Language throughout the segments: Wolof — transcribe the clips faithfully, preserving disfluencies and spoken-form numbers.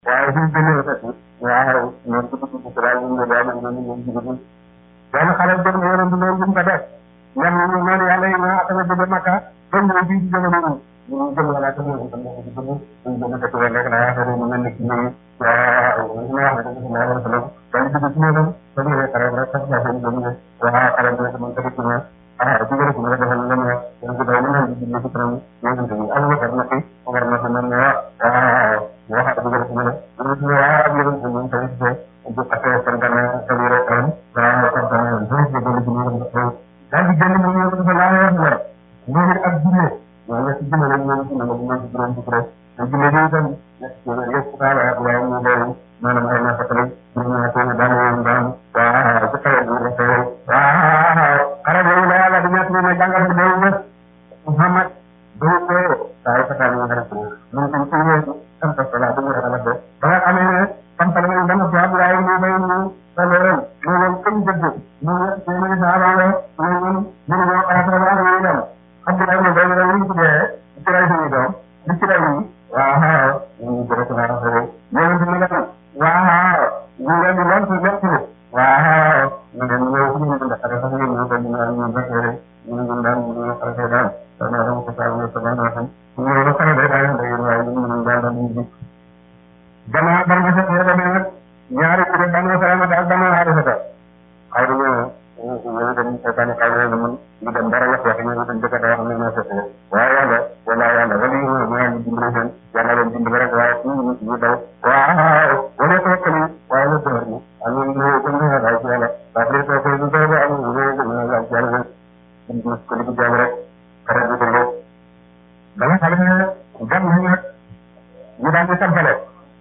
waaye suñ jëlee fekk waaw ñoom ci dugg ci daal ñu ngi daal ñu ngi ñu ngi dugg benn xale jëm na yonent loolu bu mu ko def ñam ñu noonu yàlla yi nga atama jóge Makka ba ñëw fii ci jamono ñu ñu jëm wala te ñu tam ko ci dugg ñu jëm dëkk wala rek la affaire yi mel ni ci ñu waaw ñu wax na dañu na wala solo dañu dugg ci ñoom ba ñu rek rek sax na seen jëm ne waaw xale bi mo tax ci ñu ah ci gëru ko defal ñu ñu ñu ko dañu ñu ci ci tam ñu ñu ñu am na na ci war na na na waaw wax dëgg gëru ko ñu ñu waaw ñu ñu ñu tay ci bu paté tan dana sa yoro tan waaw tan dana ñu ci gëru ñu ñu daal di génn ñu ñu ko la wax la ñu ak jinne wala ci jinne ñu ñu ñu ñu ci juroom ci rek ñu jinne ñu tam ñu yépp ka la waaye ñu do manam ay na fatale ñu ñu ko daal ñu daan waaw ci xale ñu ko waaw xale ñu la yàlla di ñat ñu na jàngal ko do Muhammad do ko tay fatale ñu dara ko ñu ko ci ñu tam ta sala do la do ba nga xamee ne tam tam ñu dama ci Abdoulaye ñu bay ñu sala ñu ñu ko dëgg ñu ñu ñu saaba ñu ñu ñu ñu xata la ñu dem Abdoulaye ñu bay ñu ci dé ci ray ñu do ci ci ray waaw ñu ko ko na ko ñu ñu la waaw ñu leen di lan ci nekk waaw ñu leen ñëw ci ñu da xara sax ñu ñu ko ñu ñu ba xere ñu ñu daan ñu ñu xara daan dana dama ko taw ko daan wax ñu ñu xara day daan day waaye ñu ñu daan ñu di dama bar nga sa yéne nak ñaari ko dana sama ak dama haru sa ay do ñu ñu dem ci tan kay ñu ñu ñu dem dara wax wax ñu ñu dem dëkk da wax ñu ñu sa waaye yàlla wala yàlla wali ñu ñu ñu dimbali sen yàlla leen dimbali rek waaye ñu ñu daw waaw wala ko ko ni waaye lu door ni am ñu ñu ko ñu la ci yàlla ba lay ko ko ñu daw am ñu ñu ñu la ci yàlla ñu ko li jaam rek xara du ko lo dama xale ne jam ñu nak ñu dal di sampale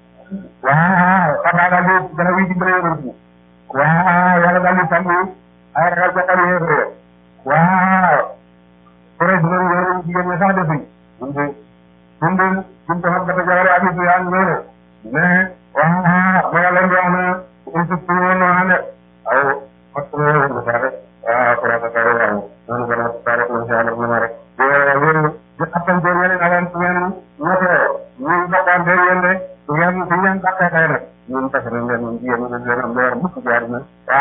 waaw xana dal di dana wi dimbali ñu waaw yàlla dal di sammi ay ragal ko xari yéro waaw pare du ñu ñu ci ñu sax defi ñu ñu ñu ko xam dafa jawara abi du yaan ñëw mais waaw ma yàlla ngi wax na ñu ci ñu no ane aw ko ñu ko rek ah ko rata ko waaw ñu ko rata ko rek ñu yàlla ñu rek yo yo di xatal do yene na leen ñu ñu ko ñu bakkan de yende ñu ñu ñu ñu bakka kay rek ñu tax na leen ñu yene ñu leen leer bu ko jaar na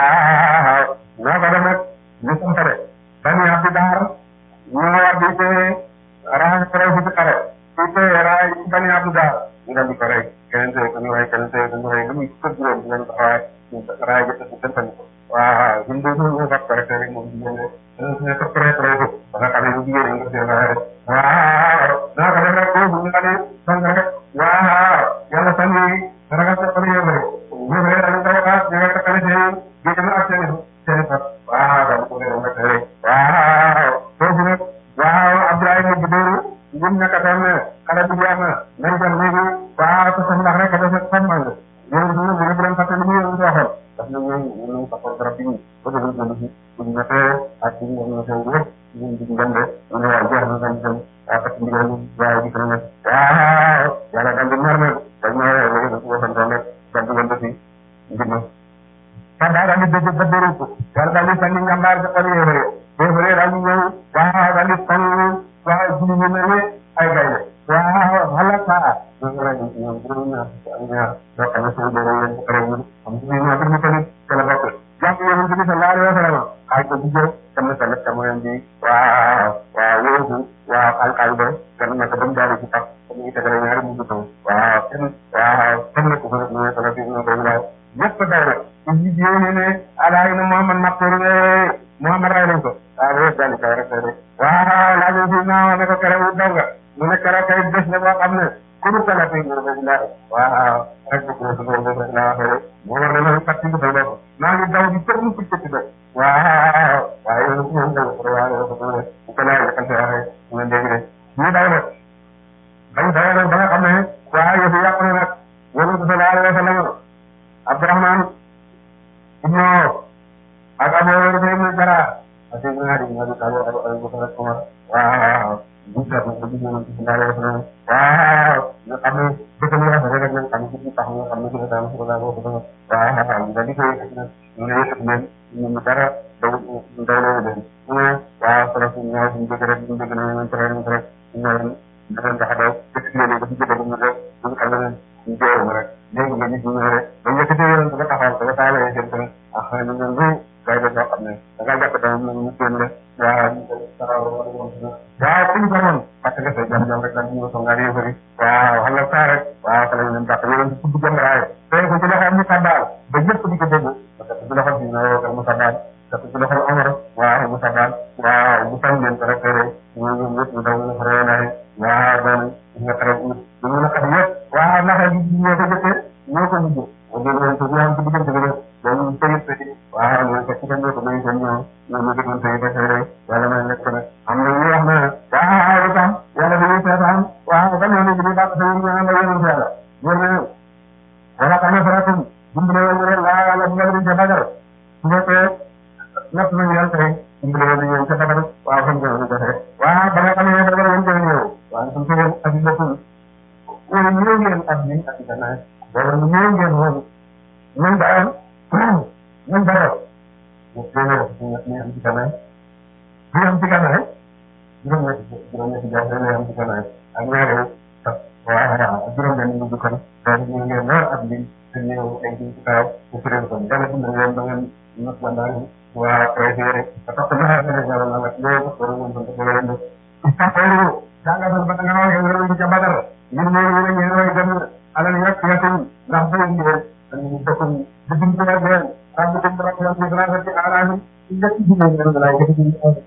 waaw na ko dem rek ñu ko tare dañu abdi dar ñu war di te raha ko rek ci kare ci te raay dañu abdi dar ñu dal di ko rek keneen te ko ñu way keneen te ko ñu way ñu ko juroom ñu ko raay ñu raay ci ci tan ko waaw ñu do ñu ko ko rek rek mo ñu ñu ñu ko ko rek rek ba nga xamé ñu jigéen ñu ko seen raay waaw na ko dem rek ñu ñu xamé sang rek waaw yàlla sànni ragal sa ko yéne ñu rek dañu ko wax ñu rek ko ci ñu ñu ak seen seen fa waaw da ko ñu rek rek waaw foofu nag waaw Abdoulaye mu dooru ñun naka tam xala bu yaama nañ dem léegi waaw ko sax ndax rek dafa xamal ñu ñu ñu ñu leen fatte ñu ñu waxal daf ñu ñu ñu fatte dara bi ko do ñu ñu ñu naté ak ñu ñu ñu rek ñu ñu ndande ñu wa jeex na tan tan ak ci ndigal waaw di ko ñu waaw yàlla dal di normal dañ ma léegi ko fan tan tan di ngande fi ndima ta da ni dëgg ba dëru ko yàlla dal di sànni njàmbaar ci xol yéere yéere daal ñu ñëw waaw dal di sànni waaw ji ñu ne ay gaynde waaw halaka ñu ra ñu ñu ñu ñu ñu do ka na su do yeen ko rew ñu am ñu ñu ñu ñu tamit kala bokk jàpp ñu ñu sallallahu alayhi wa sallam ay ko bu tam na tamit tam ngeen di waaw waaw wéeru waaw al qalbe kan na ko dem daal ci tax ñu tegal ñaari mu taw waaw kenn waaw kenn ko ko ñu ko ci ñu ko la ñepp daw rek ci ji ñu ne ala ina muhammad maktour ne muhammad ray ko waaw daal ka rek rek waaw la ñu na ne ko kare wu daw nga mu ne kare kay bes la boo xam ne ku ñu tala fi ñu ko la waaw rek ko ko ko ko na xere mo war na la fatti ko do na ñu daw di tërnu ci ci do waaw waaye ñu ñu daw ko waaw ko ko ko la kan sa ñu dégg rek ñu daw rek dañ daw rek ba nga xam ne waaw yu yàqu na nag wala ko sallallahu alayhi wa sallam Abdurrahman ibnu ak Abu Hurayra ibn Jara ak ñu ñaari ñaari taw ak ay ko rek ko waaw bu sa ko di ñu ci sallallahu alayhi wa sallam waaw ñu xam ne dëkk ñu wax rek ñu xam ci tax ñu xam ne ci daal ko la ko ko waaw ñu di ko ñu ne yëpp ñu ñu dara daw daw la dem ñu waaw ko rek ñu ñu dëgg rek ñu dëgg ñu ñu rek ñu rek ñu dafa taxaw ci ñu ne ko ci jëf ñu rek ñu xam ne ñu jëw rek léegi nga gis ñu ne ba njëkkati yonent ba taxawal ko ba taalee seen tamit ah xëy na ñoom ñooy gay def loo xam ne da ngaa jàpp tamit ñu ñu génn waaw waaw suñu ko moom parce que say jam jam rek daal ñu ko ngaa yëfari waaw xam nga saa rek waaw fa lañ leen dàq yonent ci tudd jëmbaraaye tey ko ci loxo mu sabbaal ba ñëpp di ko dégg parce que ci loxo bi na yow mu sabbaal parce que ci loxo Omar waaw mu sabbaal waaw mu sañ leen ko rek rek ñu ñoom ñëpp ñu daw ñu xaree naay waaw doon nga xare ñu ñu na xam yëpp waaw naxa gi ñoo ko jëkkee ñoo ko mujj o déggoon ko ñu am ci diggante bi dañu tëyit tëyit waaw ñoo ko ci ko ñoo ko dañu ko ñëw ñoo ñu déggoon tëyit rek rek yàlla may nekk nag am na ñu wax na waaw itam yàlla dañuy seetaan waaw ba ñoo léegi di bàq sa ñu nga yéen yàlla ñoo ne wala xam ne faratum dimbale woon rek waaw yàlla bu nga ca bagar su fekkee natt nañu yàlla tey dimbale woon ñëw ca bagar waaw fan ngeen defee waaw ba nga xam ne bagar yéen ngeen ñëw waaw suñ ko woon ak boppul wala ñëw ngeen ak ñi ak gannaaw wala ñëw ngeen woon ñun daal ñun dara ñu am ci gannaaw ñu am ci gannaaw juróom-ñetti juróom-ñetti jafe ñu am ci gannaaw ak ñaari waaw waaw juróom-benn ñu dugg kon donc ñu ngeen lool ak li te ñëw ay ci kaw bu firee ko yàlla dimbali leen ba ngeen not ba daal waa préféré parce que naa ne ñoo na la ñoo ko ñu ko ko leen istaghfiru jàngatal ba nga wax yow ñu ca badar ñun ñoo ñu ñu roy dem alal yak yakum ndax bay ñu dañu bokk di dim ko ak leen rabbu ko borom ñu ñu dara ci alaani ci nekk ci ñu ñu la yëkëti ñu ko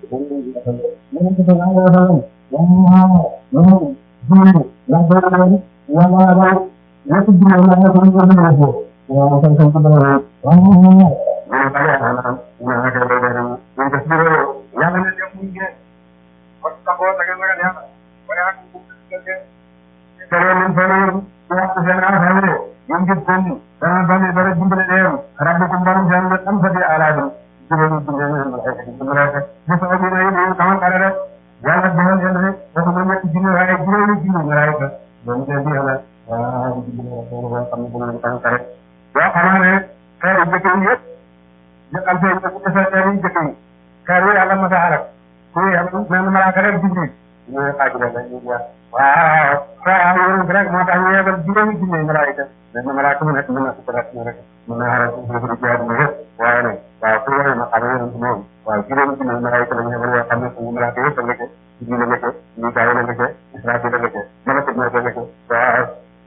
ñu ko nga nga wax waaw ñu ñu la do leen wala wala nekk ci ñu la nga ko ñu ko waaw san san ko dara waaw ñu ba ya na ñu nga ko dara ñu ko ci yàlla na dem ñu kon taxaw da nga nga yàlla wala ak bu ko kare min fane wax ko seen affaire ñun gis ko ni dana bani dara dimbale dem rabbukum barum jàng am fa di alaadu dimbale dimbale dimbale ko bu sa ñu ne ñu kamal kare rek yàlla defal leen rek dafa ma ñetti jinne waaye juróomi jinne ñu raay ko doon te di yàlla waaw dimbale ko ko xam ne bu ñu kamal kare yoo xam ne xeeru jëkk yi yëpp ñu am seen ko ko sa xeeru jëkk yi xeeru yàlla ma sa xarak ko yàlla man malaaka rek jibril ñu xaaju la ñu wax waaw waaw yow rek moo tax ñu yebal juróomi junne malaaka mais malaaka mu nekk mën na ko rek rek mën na xaaral ci xëy na jaar na yëpp waaye nag waaw pour wane ma xam ne yéen moom waaw juróomi junne malaaka la ñu yebal yoo xam ne suñu malaaka yëpp la ko ci la nekk ñu gaay la nekk Israël la nekk mën ko nekk nekk waaw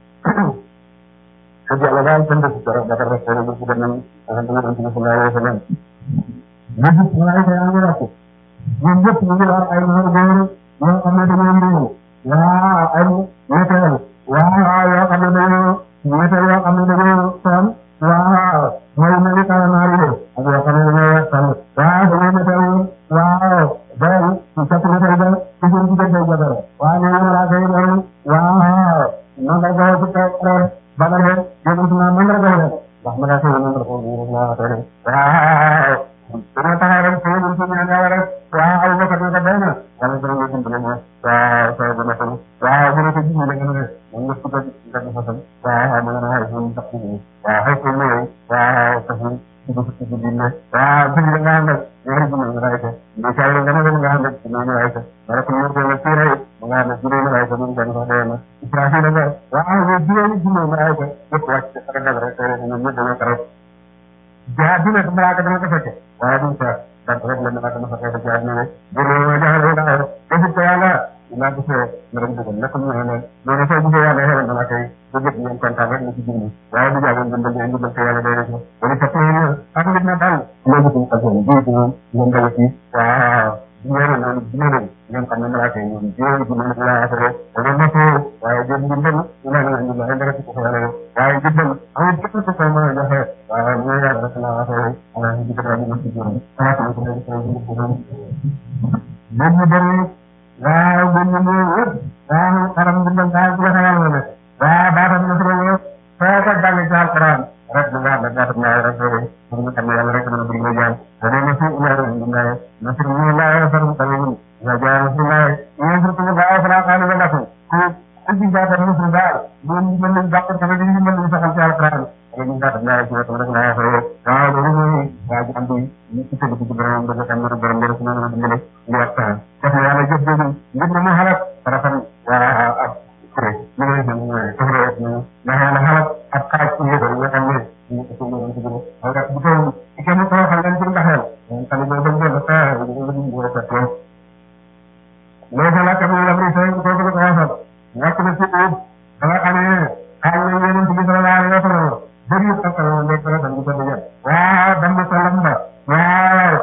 ko yàlla daal tan def dara dafa rek ko bu dem ak dama am ci sallallahu alayhi wa sallam ñu malaaka yaa ngi rafet ñun ñëpp ñu ngi wax ay góor góor yoo xam ne dañoo mbéy waaw ay météo waaw yoo xam ne dañoo météo yoo xam ne dañoo sonn waaw mooy mel ni tànnaa yi ak yoo xam ne dañoo wax sonn waaw dañoo météo waaw doy ci cat météo ba ci seen diggante jotara waaw nee na malaaka yi doon waaw mandarga ci kaw bagal he yéen suma mandarga he ndax malaaka yi mandarga ko waaw waaw dama taxaw rek sama ñu ñu ñaan yàlla rek waaw Abu Bakar naka doy na wala dara nga dimbale ma waaw sa dama tam waaw dama ko gis la nga ne man nga suba nga ko fasal waaw ma nga hay ñu tax ñu waaw hay ko moy waaw tax ñu ci ko ci di ne waaw bi nga nga ñaari bu nga ray ko ni sa nga nga nga nga ci ñu ray ko dara ko ñu ko la ci ray ma nga na jure ray ko ñu ko doy na Ibrahima nga waaw ñu jure ñu ñu ray ko yépp wacc ak nga rek ñu ñu dama ko rek ja dina ko mala ka dama ko fekke waaye duñ ko ndax rek la mala dama ko fekke ja ñu ne bu ñu jaxal da ko ko yàlla ina ko fe na ram ko nak ñu ne do na fa bu yàlla xere na la kay bu jëf ñu kontaan rek ñu ci jinn waaye du jaagoon ñu ndal ñu ndal ko yàlla day rek wala fa ñu ak nit na dal ñu ko ko ko ñu ko ñu ndal ci waaw ñu ne na ñu ne ñu xam ne mala kay ñu ñu ñu la afere wala na ko waaye jëm ñu ndal ina na ñu la ndal ci ko yàlla waaye jëndal amul képp ku ko mën a joxe waaw ñu yàlla rek la affaire ala ñu ko ñu ci jëm ala ko ko ko ñu ñu bari waaw ñu ñu ñu waaw xaram bindal daal ci xaral la waaw baatam na solo fa ka dal ci alquran rek nga la baatam na rek ñu xam ne yàlla rek na bu ñu jàng wala na ci yàlla ñu na na ci ñu la faru tamit ya jaar ci la ñu ci ko baax la xaal la ko ku ci jaatar musul daal ñu mën nañ bàq tamit ñu mën nañ saxal ci alquran ak ñu daal na ci rek la fa waaw do ñu waa ji am bi ñu ci tëdd ci borom da ka ñu borom borom ñu ñu dimbale ñu waxtaan tax yàlla jëf jëf ngir na ma xalat rafal waa ak ñu ngi ñu ko rek ñu na yàlla xalat ab xaaj ci yéen nga xam ne ñu ko suñu ñu ko wala bu ko ci kenn ko xam leen ci ndaxal ñu tali bo dem do ta ñu ko ñu ko ta ko lo la kam la bari sey ko ko ko waxal nak na ci da nga xamé xal na yeen ci sallallahu alayhi wa sallam bari ko ko ne ko dañ ko dajal waaw dam ko lam ba waaw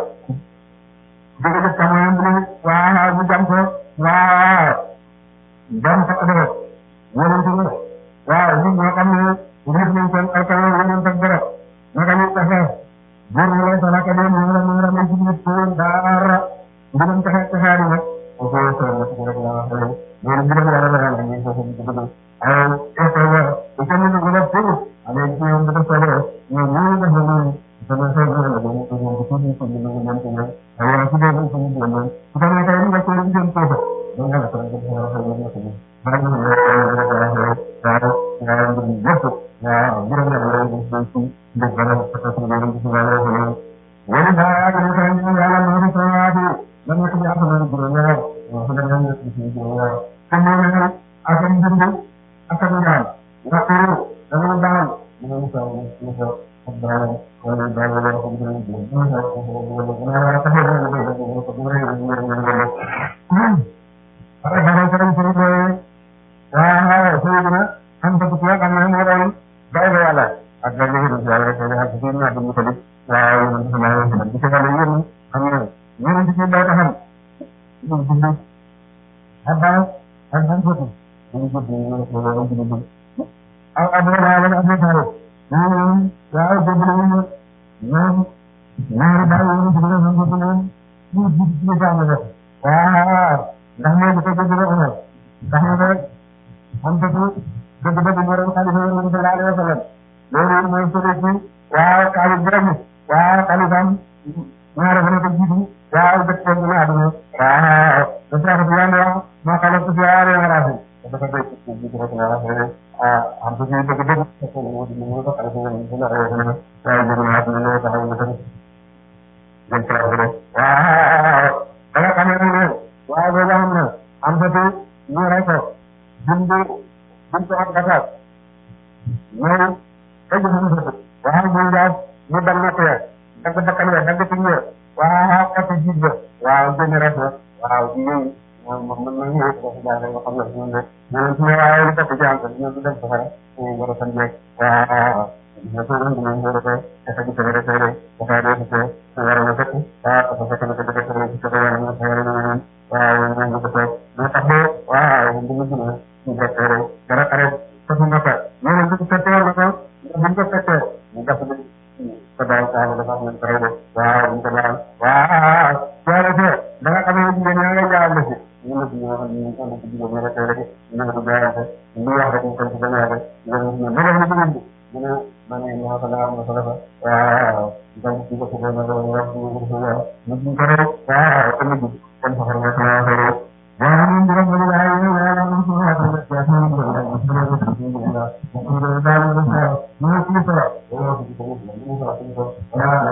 dëgg la tamam bu waaw bu jam ko waaw dam ko dara yeen ci waaw ñu ñoo xam ne ngir ñu seen ay taw ñu tak dara naka ñu taxé bor la sala ka dem ñu la ñu la ci ñu ko dara ñu taxé taxari nak ko ko so na ko rek la wax ñu ñu ñu la la la ñu ko ko bëgg ay ko ko wa ko ñu ñu ko def ale ci ñu ko so ñu ñu ñu da ñu sama sa ñu la ñu ko ñu ko ñu ko ñu ñu ñu ko ay ci do ko ñu ñu ñu ko na tay ñu ko ñu jëm ko ñu nga la ko ñu ko ñu ko ba ñu ñu ko waaw waaw ñu yëpp waaw bu ñu la ñu ñu ci ndek bala ko ko ñu ñu ci wala ko ñu wala da ñu ko ñu yàlla ñu ko waati lan ko ñu am na bu ñu ñëw ko ñu ñu ci ci ñu waaw ko ñu ñu ak ñu dund ak ñu ñaan wax ko da ñu daan ñu ñu ko ñu ko daal ko ñu daal la ko ñu ñu ñu ko ñu wala taxé ñu ñu ko ñu ñu ñu ara dara dara ci ñu waaw Seydina am na ci ak am na mo doon bay la yàlla ak la ñu ñu yàlla ko ak ci ñu ñu ko def waaw ñu ñu ñu ci ko la ñu am na ñu ñu ci bay taxam ñu ñu abba ak ban ko ñu ko ñu ko ñu ñu ak abba la la ak taxaw ñu waaw do ñu ñu ñu ñaari bay ñu ci ñu ñu ko ñu ñu ci ci jaamu waaw ndax ñu ko ko do ko ndax ñu am dëgg dëgg dëgg moo doon xalifa yi sallallahu alayhi wa sallam loolu mooy sori ci waaw xaalis bi rek waaw xaalisam ñaare fa ne ko jiitu waaw dëkk ko na aduna waaw da sax bi yàlla wax ma xala ko yaare ngaraasi dafa day ci jiitu rek na wax ah am dëgg dëgg dëgg ko mo di mo ko xalifa yi sallallahu alayhi wa sallam waaw dëgg na aduna lo taxaw na tan dem ci rek waaw da nga xamé ne waaw do am na am dëgg ñu rek ko bundu buntu ak gatal mais ay ñu ñu waaw ñu jaas ñu dal na ko dag bakkal ya dag ci ñu waaw ak ci jitt waaw gën rek waaw ci ñu mo mo mo ñu ko da nga xam na ñu ne ñu ñu waaw li ko ci am ñu ñu dem fa ñu wara tan jek waaw ñu ko ñu ñu wara ko ta ci tere tere ko fa do ci wara na fekk waaw ko fekk na ko def ko ci ko wara na wara waaw ñu ko ko na tax waaw ñu ñu ñu defere dara xare ko ñu naka ñu ñu ko tété la ko ñu ko tété ñu def ko daal ka la ko ñu téré waaw ñu ko daal waaw wala té da nga xamé ñu ñu nga jaal ci ñu ñu ñu ko ñu ko ñu téré ñu ko daal ñu wax rek ñu ko ci dañu rek ñu ñu ñu ñu ñu ñu man ñu ko la ma ko dafa waaw dañ ci ko ko na la wax ñu ko ñu ñu ko rek waaw ko ñu kon fa nga ko wax waaw ñu ngi rek la ay wala ñu ko wax rek ya ñu ngi rek ñu ngi rek ñu ngi rek daal ñu ko ñu ci ko wala ci ko ñu ko ñu ko waaw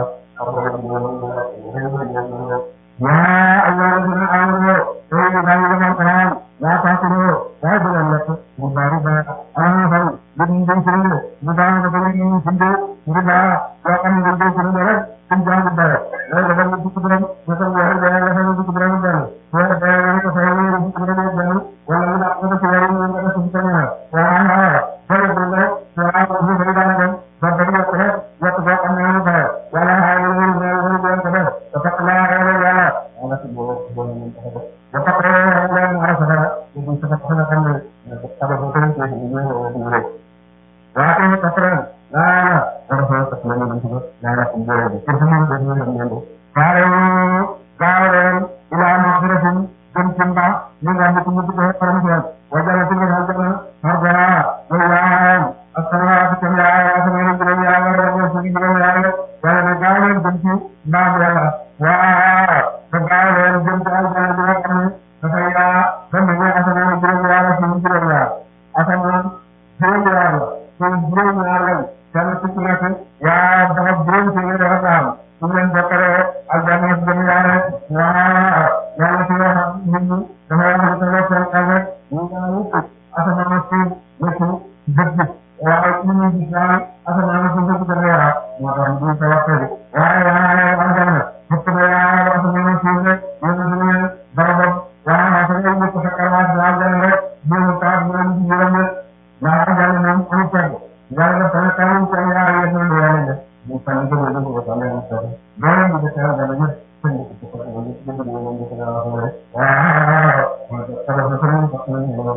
ya Allah na amro ay daal ñu ko xaram ya ta ko ya do la ko bu bari ba ah ba ñu ngi ci ñu bu da nga ko ñu ci ñu ñu da ya xam ñu ngi ci ñu rek ñu jaamu dara la da ñu ci ko rek ñu ko ya da la ñu ci ko rek dara wala da ñu ko fay ñu ci ko rek dara wala ñu da ko ci yari ñu ko ci ko na waaw wala bu la ya ko ñu bari da nga ba da ñu ko rek ya ko am na ñu ba wala ha ñu ñu ñu ñu ko def ta ta la ya wala ci bo bo ñu ko def ta ta la ñu ara sa ñu ci ko na kan ta ba ko ñu ñu ñu rek waaw ta ta la dara fa ta la ñu ko dara ko bo ko ñu ñu ñu baare baare ila maghfiratin jëm ci mbaa ñu nga ñu ñu ko param wajala ci nga xam harba wala asalaatu kama ya sama ñu ñu ya wala ñu ci ñu ya wala na gaawal jëm ci mbaa yàlla waa ba gaawal jëm ci aljanna bi nga xam ne dafa yaa ba mu ñu asana ñu ñu ya ci ñu ñu ya asana ñu ya ñu ñu ya tan ci ci nekk yaa dafa borom ci nga dafa am su leen bokkale aljanna ci dem yaa rek waa yàlla ci wax nit ñi dafa wax ko la seen xarit ñu nga ñu asana na ci nekk dëgg waaye ñu ñu gis daal asamaan si njëkk dana yaa moo tax ñu ko waxee waaye waaye aljanna fukk ba yaa asamaan si rek yéen a ngi barabam waaye sa ngay ñëpp sa kalaas la aljanna rek ñëw taat mu leen di yërëm ndax aljanna moom amul pegg yàlla dafa ne kaw ci yaa yéen a ngi yàlla def mu fan ko ñu ko ko leen ko doon di ko xel dana ñëpp seen ko ko ko ñu ñu ñu ñu ñu ko wax rek waaw sa ko ko ñu ko ñu ñu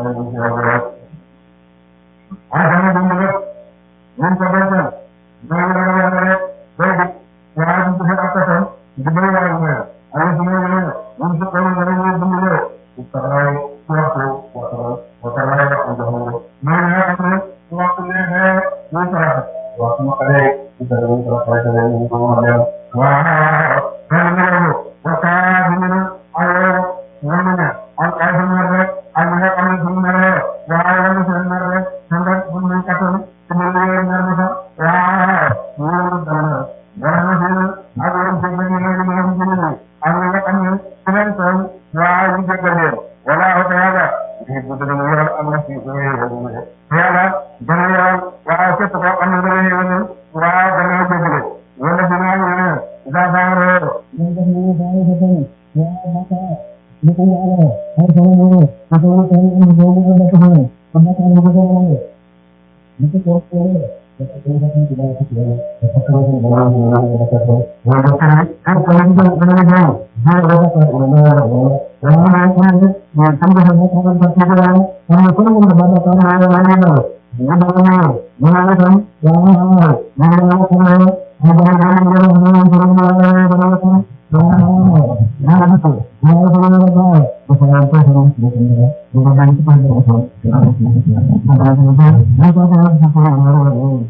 ñu alhamdulilah ñun ko béykat ñoom ñoo ngi leen rek béykat waaye duñ ko fa akkatam di béy waaye ñu ne ay du ñu ne ñun su ko ñu ne ñu dimbalee ci taxawaay ci waxtu waxtu waxtu la wax ñu jox ñu mais ñoo xam ne waxtu ne xee ñu sarax waxtu ma xale ci dara ñu ko xale xale ñu ko ma leen waaw xale ñu ñu waxta di ñu ay ñu ñu ak ay ñu rek ak nga xam ne ñu ne waaye ñu seen na rek sangat bu ñu kattan ci ñu leen ñar ma sax waaw ñu dara dara na ci ak ñu ci ñu ñu ñu ñu ñu ak nga xam ne ci leen taw waaw ñu jéggal leen wala wa ta'ala di bu dana ñu yor am na ci ñu ñu yàlla dana yor waaw képp ko am na dana ñu waaw dana jéggale wala dina ñu da baaro ñu def ñu baaro ko tan waaw maka ñu ko yàlla ay sama ñu ko ko ñu ko ñu ko ko ko Sama kan juga boleh. Itu kok boleh. Kita kan tidak boleh. Kita kan boleh boleh kita boleh. Boleh kan? Kan kalau kita boleh boleh. Dia boleh kan boleh. Yang mana kan? Yang sampai sama kan pasti boleh. Yang pun pun berada kan ada mana. Dia boleh. Mana kan? Yang mana? Mana kan? Ada mana yang orang orang orang orang Oh, ya betul. Ya betul betul. Betul betul betul. Bukan dari itu pada betul. Ada ada ada ada ada ada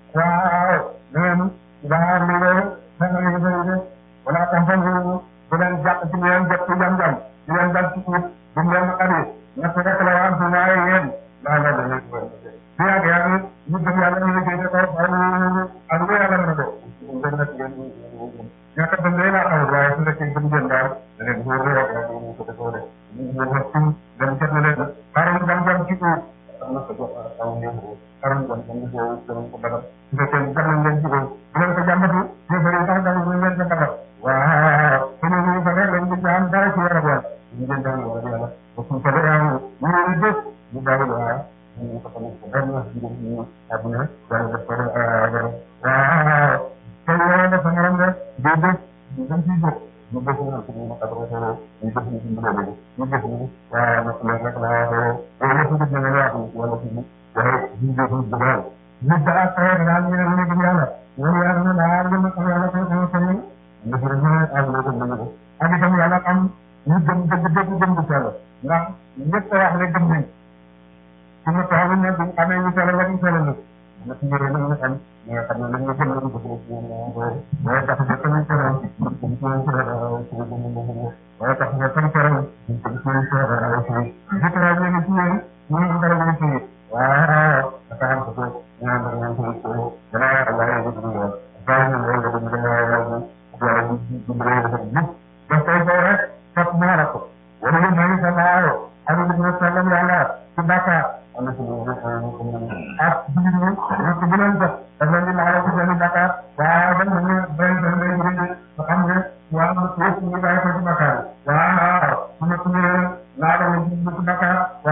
waaw dangeen daa li nga danga li nga de wala tampon bu leen jàpp ci leen jot ci jam-jam di leen dal ci suuf bu mu leen naqari ñett rek la am su waaye yéen daa la dangeen bu yàgg yàgg ñu gëm yàlla ñu liggéey ko ak lu yàlla mën a do ngeen nekk ngeen ñàkk a day laa xamul waaye su nekkee gëm ngeen daal da leen góor rek ñu ko defoo de ñu wax ci dem jot na leen xaaral jam-jam ci suuf am na ko jox aw ngeen xaram kon kon ko ko ko badal su fekkee jam nañ leen ci ko bu leen ko jàmbatu ñu bari sax dañ ñu leen ko badal waaw ñu ñu fa rek lañ ci am dara ci wara wala ñu leen dañ wala yàlla ko su ko dara ñu ñu def ñu daal waaw ñu ko tamit ko dañ ci ñu aduna dañ def ko waaw ko ñu def sama ram de di def ñu dañ ci def ñu def ñu ko ñu adoro ñu def ñu ñu def ñu def ñu waaw nak la nak la wala ci def na la wala ci waaye ñu ngi doon dugal nit daa xëy daal ñu ne ñu ngi yàlla ñu yàlla na daal ñu ko yàlla ko ko ko ñu ñu ko ñu ak lu ko ñu ak itam yàlla am ñu dem dëgg dëgg dem bu sell ndax ñëpp wax rek dem nañ ci ma taxaw ne bu amee ñu sell rek ñu sell na na ci yére ñu xam ñu nga xam ne lañ ñu gën a ko ko waaye tax nga tamit ko ñu ko ñu ko ñu waaye tax nga tamit ko ñu ko ñu ko ñu ci yéen ñu ngi dara ñu ci waaw dafa am ko ñaan da ngeen ko ko dana Allah ya ko ñu baax na ñu ko ñu dana ya ñu ya ñu ñu ñu ñu da tay ko rek fat na la ko wala ñu may sa laayo ak ñu sallam yàlla ci baka ana ci ñu ko ñu ak ñu ñu ko bu leen def da leen la la ko seen baka waaw dañ ñu bay dañ lay ñu ba xam nga waaw ñu ñu bay ko ci baka waaw ñu ko ñu la la ñu ci baka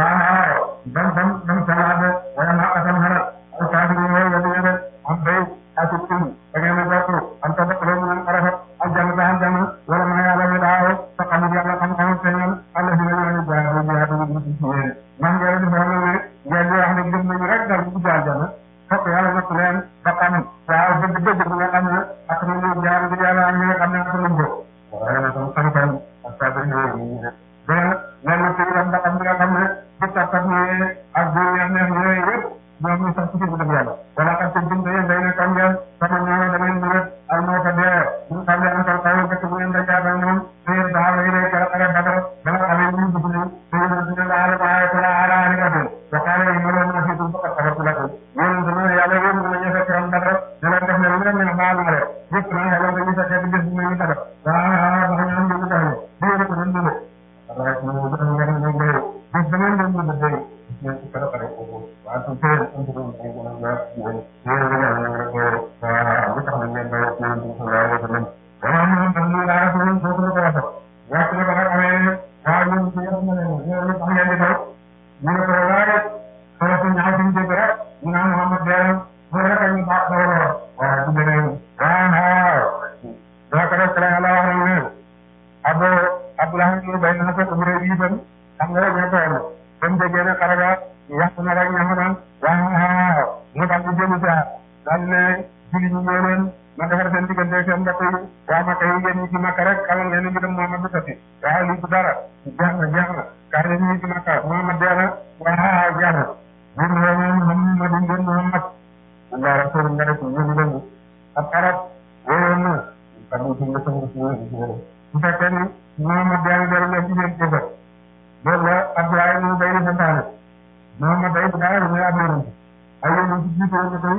waaw dan dan dan salade wala ma atam hara al kadir wa yadi am bay atukum bagana batu anta bakro min arafa al jannah al jannah wala ma ya la daaw faqam ya la xam xam senal allah dina ñu jaaru jaaru ñu ci yeen man nga di xamne ne ngeen wax ne gëm nañu rek dal bu jaar jana fokk yàlla nak leen faqam waaw dëgg dëgg bu nga xam ne ak ñu jaaru di yàlla am nga xam ne ak lu ko waaye na tam xam xam ak tabu ñu ben lan ci ram da xam nga xam ne bu taxat ne ak bu neex neex ñoy yépp ñoom ñu sax ci bu dëgg yàlla wala ka ci bind yeen day ne kam ngeen sama ñaan da ngeen mëna al mo ta de ñu xam ne am taw taw ko bu ngeen da jaaba ñoom seen da la ire ka ka badar da la amé ñu bu ñu seen ñu la ala ba ay la ala ni ka do wa ka ne mo na ci tu ko ka ko la ko ñoom dama yàlla yeen ñu ñu fekk am badar da la def ne lu leen baal la rek yépp na yàlla dañu sa xet bis ñu ñu badar wa ba ñu ñu ko taw di ko ñu ñu rek ñu ñu ngeen ñu ngeen bis da ngeen ñu bëgg ñu ci kala kala ko wa tu te ñu ko ñu ko ñu ya ñu ñu ñu ko wa lu tax ñu ngeen ba ñu ñu ko la ko ñu wa ñu ñu la ko ñu ko ko ko wa ci ba amé wa ñu ci ñu ñu ñu tax ngeen di taw ñu ko la ko ko ñaaw ci ñu rek ñu na Muhammad dara mo rek ñu ba ko wa ci beneen wa ha da ka rek la la wax ñu abo abdullah ñu bay na ko ko re yi ban xam nga ñu ko dem de gene xaraga yàq na rek ñama naan waaw mu dal di jëm ca dal ne julli ñu ñëwen ma defar seen diggante seen mbokk yi waa ma kay ngeen ñi ci makka rek xamal ngeen ni dem Muhammad bu tati waaw li du dara jeex na jeex na kaar leen ñi ci makka Muhammad deena waaw jeex na ñu ñu Muhammad ngeen Muhammad Allah rasul nga rek ñu dem ab arab woon na kan ñu ci sama ci ñu su fekkee ni Muhammad deena dara la ci ngeen ci def loolu Abdoulaye ñu bay na santaane Muhammad day bu daara ñu am nañu ay ñu ci jiite ñu koy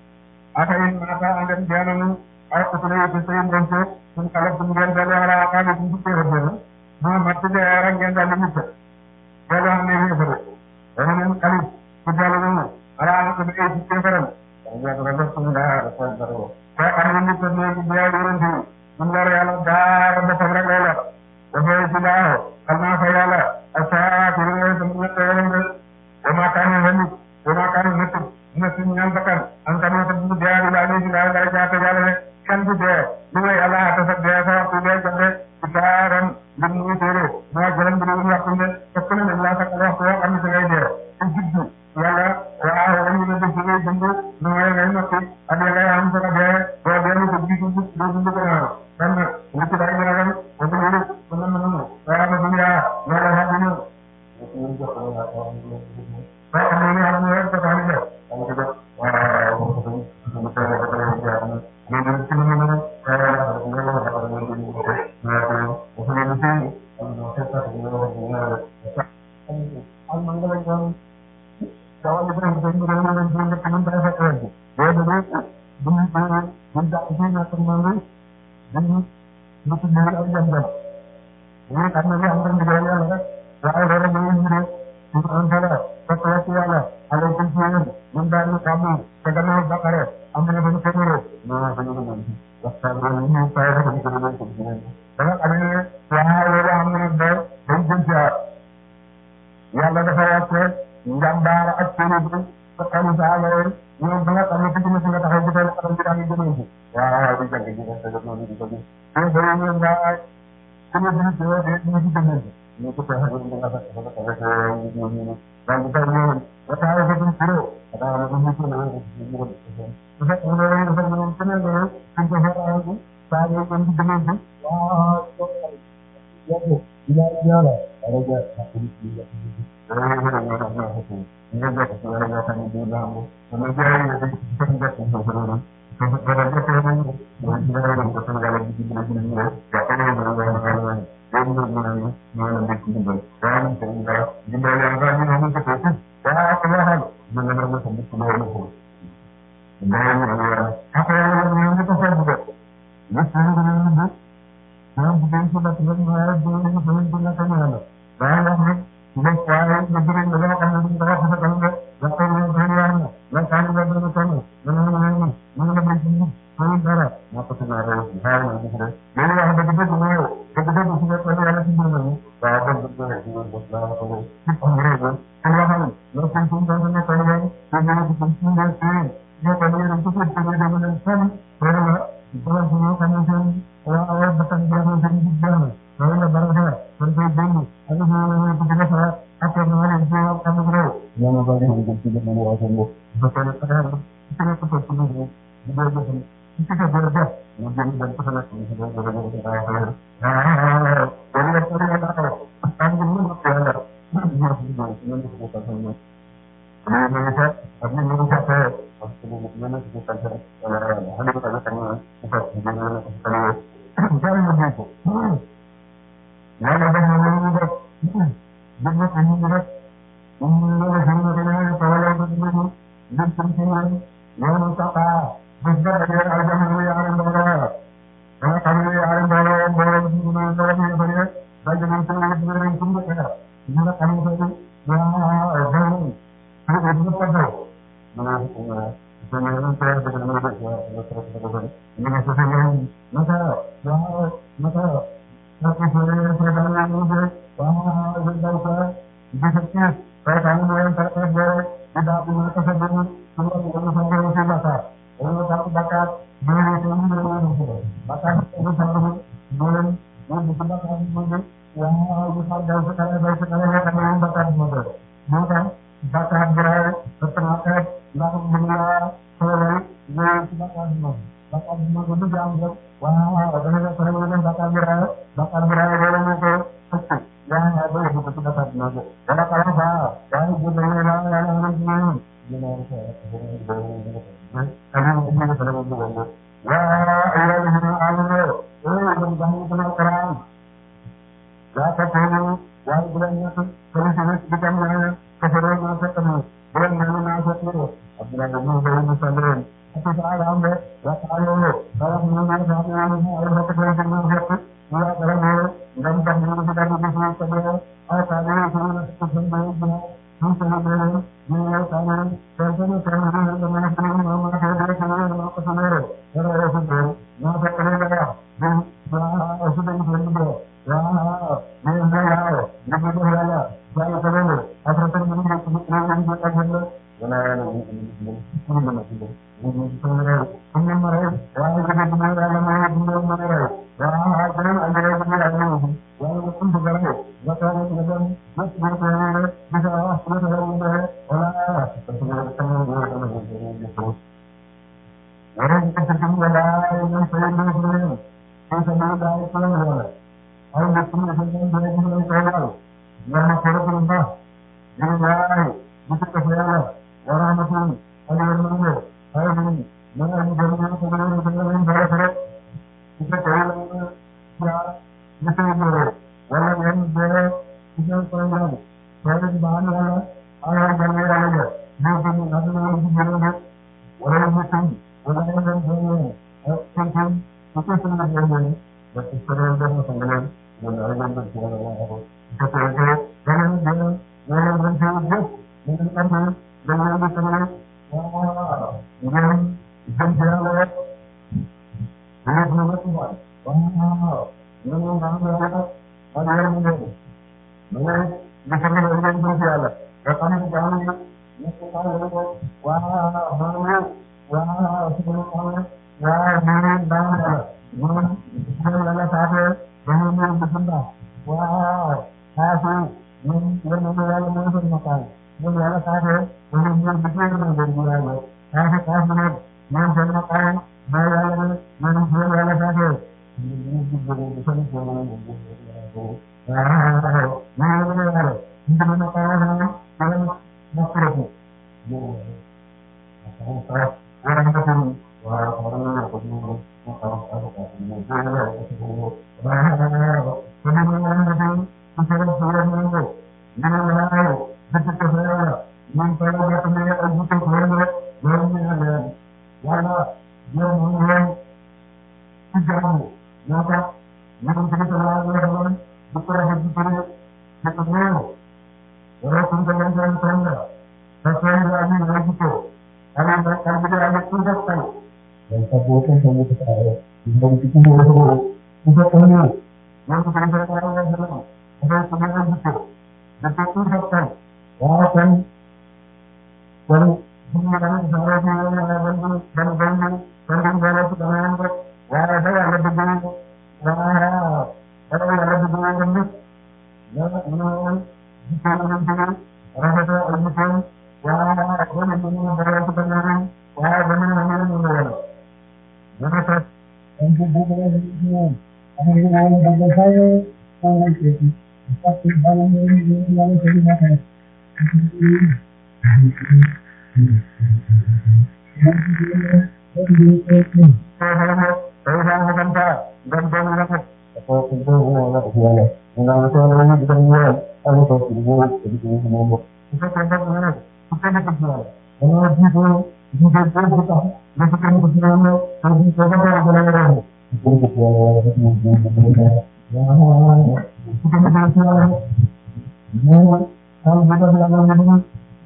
aka yi mata andem jaananu ay ko tele ci sey ngonte sun kala bu ngeen dale ala ka ni ci ci rebe Muhammad te ara ngeen dal ni ci dala ne ni fa dala ne kali ci dala ñu ala ko be ci ci faram ya ko def sun da ko daro ko am ni ko ne bu ya yoronti mun la yalla daara ba fa rek la wa fa ci la kalma fa yalla asa ko ne ko mu tawal wa ma kana hani wa ma kana natu natu ñaan bakkan an kana ta bu deeru la ni la la jaata yalla ne kan bu dee lu way Allah ta sa dee sa ku dee jande isaran lim ñu tere mo jaram bi ñu wax ne ko ne la ta ko wax ko am ci ngay dee ci jiddu yalla waaw ñu ne ci ngay jënd no way ngay noppi ak ya ngay am ko dee do dee ko jiddu do dund ko na kan ñu ci day ñu ram ko ñu ñu ko na na waaw na dunya la la ha ñu ñu ko ko waaw ñu ñu am ñu rek ko tax ni waaw boo demee buñ buñ jàpp ci ñàkk nangu buñ ñu tudd ak jam-jam ñu xam ne li am rek ndigal yàlla rek waaye loolu mooy ñu ne suñu am solo fekk la ci yàlla alors que ci yéen ñun daal ñu xam te gannaaw ba pare am na dañu téeméer non dañu ko mën waxtaan loolu ñu fay rek dañu ko mën ko da nga xam ne waaw loolu am na nag day day jëm ci yàlla dafa wàcce njàmbaar ak seen bi sa xamu sa alawee ñoom ba nga xam ne ci dina si nga taxaw jëfee xalam bi daa ngi jëmee ci waaw di jàng ji sa jot noonu di ko gis te bëri ñoom daa suñu bi ci wéé ñu ci jëmee ci ñu ko taxaw ñu nga fa fa fa fa ñu ñu daal di taw ñoom ba taxaw fa ñu tiro da na ko ñu ci na ñu ko su fekk ñu lay dafa ñu ci ne ñu ci ko fa ay saa ñu ko ci jëmee ci waaw yàlla yàlla yàlla raja ak ci ñu ñu nga ko wala nga xam ne du la am sama jaay yi dañ ci ko def ko ko ko ko ko da ko ñu ñu ñu ñu ko sama gala ci ci ñu ñu ya ko ñu ñu ñu ñu ñu ñu ñu ñu ndek ci ñu ba ñu ko ñu dara di ba la nga ñu ñu ko ko wa ko la xam ñu nga na ko ko ko lo ko ma ñu ñu ha ko ñu ñu ko fa bu ko ñu ñu ñu ñu ñu bu den ko da ko ñu ya do ñu ko ñu la ko ñu la ba la ñu mais waaye nga jëriñ la nga xam ne duñ ko wax sa kanam rek nga xam ne dañ yaa na la xam nga dana tane dana ñu ñu ñu la bëgg ñu ñu dara ma ko ci na rew xaar na ci rek ñu wax dëgg dëgg mooy dëgg dëgg ci ko yàlla ci ñu ñu waaw dëgg dëgg ci ñu bokk la ko ci am rew ko la xam la ko ci ñu dañ ko tane ci ñu ci ci ñu ci ñu ko ñu ci ci ñu dem na sam wala wala ñu xam ne ci waaw ba tan bi ñu ci ci jëm wala baraka kon tay jëm ak ñu ñu ci def ak ñu ñu ci am ak rew ñu ma ba ñu ci def ñu wax ñu ba tan ak ci ñu ko ci ñu ñu do do ci ci ko def ñu jëm dañ ko nak ñu ci do do do ah ah wala ko ñu la ko am ñu ñu ko yàlla ñu ñu ñu ñu ko ko ñu ñu ñu fa ak ñu ñu fa parce que ñu ñu ñu ko fa wala wala ko ta ñu ko fa ñu ñu ko fa ñu jaay ñu ko yàlla def na ñu def def na ñu rek ñu la xam ne dañu ko wala ko ñu ñu dem ci ñu ñu taxa bés ba da ngeen ay jamono yi yaram do dara dana xam ne yaram do dara do dara ñu ñu do ñu bari rek da jëm ci ñu ñu ñu ñu ko dara ñu la xam ne ko ya ay dañu ñu ñu ko do na ko na dañu ñu ko da ñu ko ñu ko ñu ko sa ñu naka ya naka naka ko ñu ko da ñu ñu waaw ñu daw ko di ci ci ay tan ñu ñu ta ko do di da bu ñu ko sa ñu ñu ko ñu sa ñu ci baka ñu ta baka ñu ñu ñu ñu ñu baka ñu sa ñu ñu leen ñu ci baka ñu ñu waaw ñu sa daw sa kala daw sa kala ya tan ñu baka ñu do ñu ta baka dara sa ta ka la ko ñu la so la ñu ci baka ñu baka ñu ko du jam rek waaw da nga sa ñu baka dara baka dara wala ñu ko yang ada di situ dapat naga. Kalau kalau bah, yang juga yang yang yang yang yang karena ini kita perlu buat. Ya, ayah ini ayah, oh ini jangan kena kerang. Ya, tapi yang bulannya tu kalau sudah kita mana keseruan masa kamu, bulan mana masa tu, apabila kamu belum bersalin, apa sahaja anda, ya kalau kalau mengenai satu yang ada satu kerja yang satu. Ya kalau mau dan dan kita di sini saja ada ada semua sesuatu yang kita semua ini sama dan sama sama dengan semua nama ada semua nama kesana ada ada semua nama kerana dan ya sudah itu ya ya ya ya begitu ya saya tahu apa yang ini yang kita ada mana ini ini mana itu ini sebenarnya ini mana ya kita di mana mana mana mana ya ada ada ada yang itu bukan ya maka kita masih berada di bawah sudah ada olah orang kita semua ada yang saya ini saya semua ada itu orang yang semua sedang berada di bawah yang saya perintah jadi baik bisa kesana orang macam ada yang mana ada ini mana yang jadi yang sedang sedang berada kita tahu ya misalnya orang yang berada di dalam berada di bawah orang orang yang berada di dalam orang yang sëñ wala nga dem sëñ sëñ sëñ su ko sëñ la sëñ leen ba ci sëñ dem na sëñ leen ñun ay leen dem ci wala nga ko su ko ko beneen beneen ñeneen dañ ci jëf ñu ngi am dañ leen di sëñ waaw ngeen jëm ci yàlla rek lépp na lépp waaw waaw ñu ngi am yàlla ak yàlla mu nekk mu ne di sëñ leen ngeen jëm ci yàlla nga xam ne jàmm yi ñu ko xaale ko waaw waaw waaw su ko xaale waaw ñu daan la ñu ñu la la saate dañu ñu bu sunda waaw xaasi ñu ñu ñu yàlla ñu ko makal ñu yàlla saate dañu ñu bu ci ñu ñu ñu yàlla xaasi xaasi ñu ñu seen makal ma yàlla ñu ñu yàlla saate ñu ñu bu bu seen ko waaw ñu ñu yàlla ñu ñu makal Masuk, orang macam wah orang yang perlu tahu tahu tahu tahu. Wah, kemudian nanti kita sudah menunggu. Jangan lari, betul saja. Nanti kita kembali lagi ke keluarga. Jangan wala dia mungkin tidak maka yang kita lakukan bukan hanya kita orang tinggal dalam tenda, sesuai dengan resiko. Kalau kalau kita ada tugas kan, dan sebuahnya semua kita ada. Jika kita boleh tugas kami, yang kita lakukan adalah ada tugas resiko. Dan tugas kan, orang dan semuanya semua yang ada dan dan dan dan jalan kita mengambil. Wah, ada yang lebih banyak. Wah, ada yang lebih banyak. Ya, ini jika nanti rasa emosi, wah, aku ini berarti benar, wah, benar benar benar. Jadi, untuk bukan ini, apa yang ada dalam saya, saya itu, tapi dalam ini yang saya makan. Saya akan tak dan jangan lupa. Apa itu orang orang Nggak masalah bisa jual, kalau kau jual, jadi kau mau. Kita contoh mana? Kita nak jual. Kalau kita juga jual kita, kita kan berjual, kalau kita kan berjual orang. Kita berjual, kita berjual. Ya, kita berjual. Nah, kalau kita bilang begini,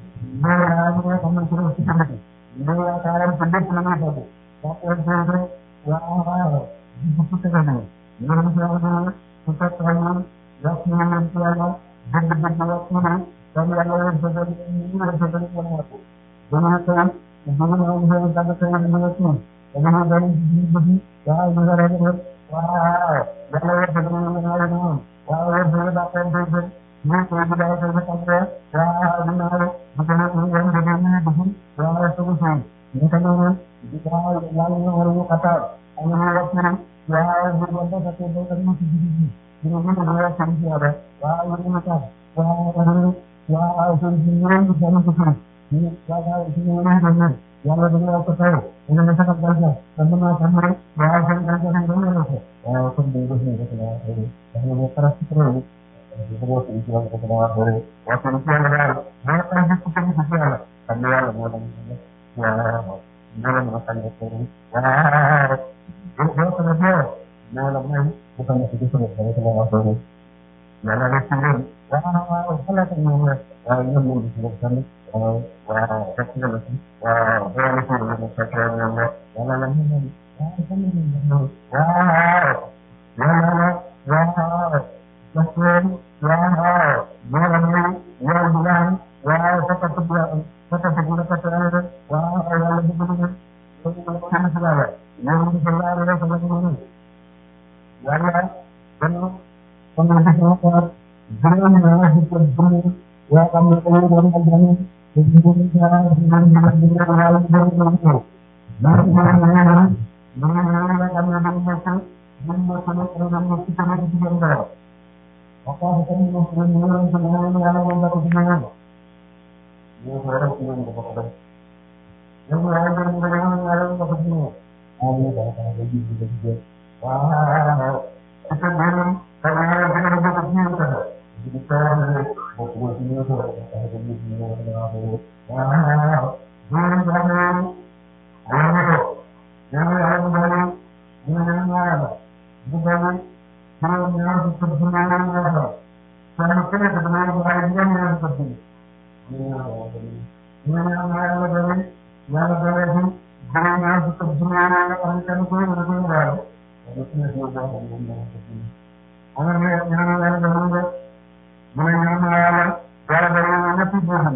nah, kita kamu terus kita lagi. Nah, sekarang pendek lagi satu. Tapi yang wah, kita kan. Nah, misalnya kita tahu Jasmine Tiana, Big-Big-Big Tina, kami adalah sesuatu ini sesuatu yang aku. Jangan kan, jangan orang yang tak tahu yang mana. Jangan dari begini, ya negara ini, wah, jangan sesuatu yang lain. Wah, jangan dapat itu. Ini saya tidak akan berkata, wah, benar, bukan yang begini begini, wah, solusi. Ini kan orang, jika lalu orang kata, orang yang wah, berbeda satu dengan ini. Ini adalah solusi ada. Wah, ini macam. Wah, ini wah, solusi ini jangan susah. Ini wah, ini ini. Yang lebih apa saya? Ini macam apa saja. Teman-teman sampai wah, jangan jangan jangan. Wah, sendiri ini kita ini. Kalau terus terus. Itu buat itu yang kita bawa dari. Wah, solusi yang ada. Mana kan kita bisa jalan. Kamera boleh. Wah, jangan makan itu. Wah, itu saja. Malam bukan itu semua kalau semua masuk. Mana ada sini? Wah, kalau semua wah ini mau disebutkan wah kecil lagi. Wah, ini sih sekarang nama. Mana lagi nih? Wah, ini. Wah. Wah, wah. Betul. Wah. Mana ini? Wah, bilang. Wah, kata sebelah. Kata sebelah kata ada. Wah, yang lebih begini. Ini segala. Yang sebelah ada sebelah ini. Wala dan pengajian apa dengan mana kita beri ya kami kalau dalam kajian Indonesia dengan dengan dengan hal yang berbeda. Dari mana mana kami bermaksud membuat program kita lebih berkembang. Apa kami mungkin mengenai dengan yang membuat semangat. Ini orang yang berkata. Yang lain dengan yang membuat semangat. Ada ada lagi juga. Wah, kita belum karena kita belum berpikir. Kita mau ini tuh, ada ini ini ada. Wah, jangan jangan ñaan na ko ñaan yàlla mu doole ñu ñaan yàlla bu doole juróom ñaar fukk ak junni yi ñu wax kenn ku nekk dama leen bàyyi juróom ñaar fukk ak junni ñu ñaan yàlla doole yàlla doole fi juróom ñaar fukk ak junni yi nga xam ne kenn ku nekk da koy bàyyi amar ne ñaan yàlla doole mu ne ñaan yàlla yàlla doole ñëpp ci boobu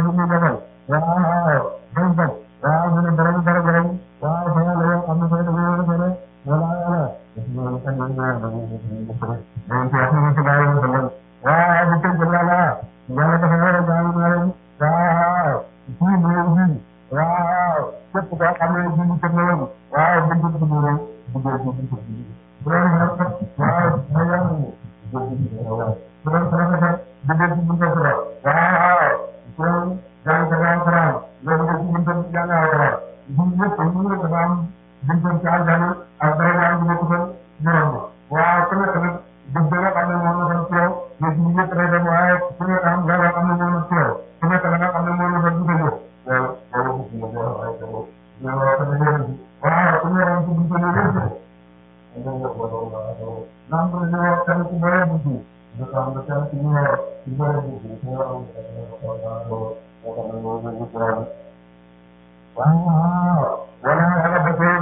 waaw waaw bu tënk yàlla yàlla dafa war a jaamu naa leen waaw fii mooy fii waaw képp koo xam ne bii ñu tënk na woon waaw buñ ko dugg rek duggee ci buñ ko dugg bu doon rafet waaw ma yàlla waaw bu doon rafet duggee ci buñ ko dugg waaw bu doon jàng ko alxuraan loolu nga ci buñ ko jàng alxuraan ñun ñëpp ñu ngi dafa am buñ ko ci aljana ak dara yaa ngi nekk fa borom waaw ku nekk nag dëgg la xam ne moom la doon ci yow mais ñun ñëpp day dem waaye ku nekk am la nga xam ne moom la ci yow ku nekk la nga xam ne moom la doon dugg yow waaw waaw ku ñëwoon ci buñ ko ñëwee naan ko ñu wax tamit ci bëree bu ci ñu xam nga tamit ci ñu wax ci bëree bu ci ñu wax waaw wala ala bateen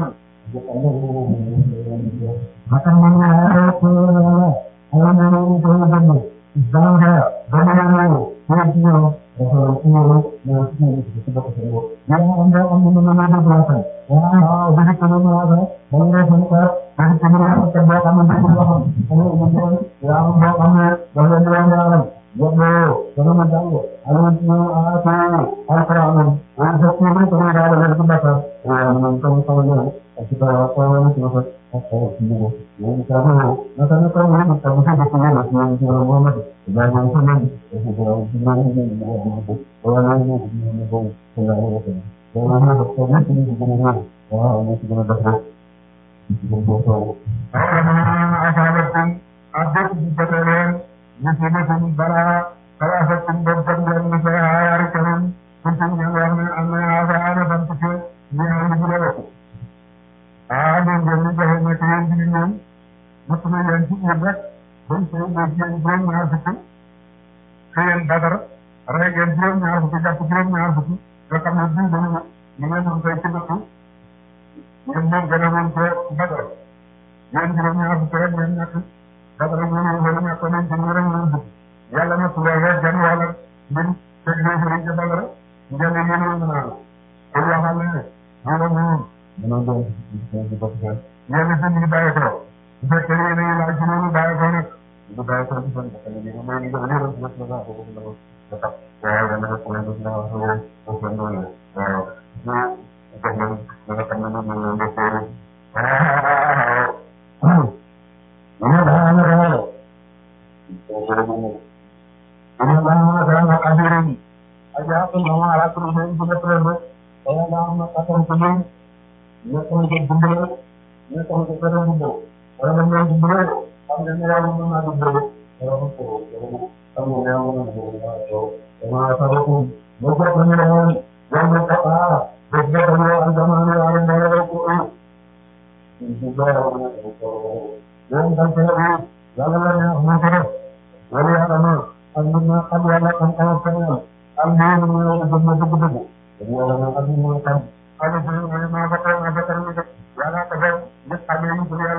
maka man ya ko ala na ko ko dem danga dama na ko ko ko dafa ko na ko ci ci ko ko ya am da am na na do brata waaw bi ko na na da ba nga fa ka ba ko na ko ka ba am na ko xam ana mo ya am da am na da nga na na yobbo dama na dango ala ci aatu alquran wa sa ko ko na da la ko ba ka wa man ko ko na ci ba ko na ci ko ko ko ñu ñu ka na na ta na ko na ta bu ko ko na ci ñu ko mo ma da ñu ko na ko ko ñu ñu ñu ko wa na ñu ñu ko ko na ko ko ko na ko ko ñu ñu ko na wa ñu ko na da ko ko ko ko ana asabatum adatu bi batalen ñu ci nekkum bara xalaasatum ba tam ngeen ni fa yaar kanam kuntum ngeen wax ne am na asaana tam ci ñu ñu bu la ah ngeen ngeen ni joxe nekk yéen ci ñoom mut na yéen ci yéen rek dañ koy nekk yéen juróom ñaar fukki xëyeen badar rey ngeen juróom ñaar fukki jàpp juróom ñaar fukki nga xam ne bii dañu ñu ngeen doon koy ci nattu ngeen moom gën a woon ko badar yéen juróom ñaar fukki rek ngeen ñàkk badar ak ñoom wala ñàkk nañ ci ñu rek ñoom dugg yàlla na tulee rek gan wala mbir teg leen fi ca badar ngeen ne yéen woon naa pour waxal ne ñu la ñoom mënoo doon ci bopp seen yéen fi ñu bàyyi ko bu fekkee yéen a ngi laaj ci noonu bàyyi ko nag du bàyyi ko ci seen bopp la ñu mooy ñu def leeral ci bopp la ko ko la ko tax waaw dana ko ko def na ko ko ko ndone waaw ñu ko man nga xam ne moom la ñu ko waaw ñu da na raalo ñu da na raalo kadiri aja ko no ala ko ñu ko def rek wala da am na katam ko ñu ñu ko ñu dimbal ñu ko ko ko dimbal wala ñu dimbal am na ñu wala ñu na dimbal wala ko ko am na ñu wala ñu ma fa ko mo ko ko ñu wala ñu ko ah de de ñu am dama ñu wala ñu ko ñu ba ñu dan ko wala la ñu mo ko wala ya na am na xam yàlla xam xam xam am na ñu ñu dëgg dëgg dëgg wala na am ñu xam ala ñu ma ba ko ma ba ko yàlla ko def ñu xamé ñu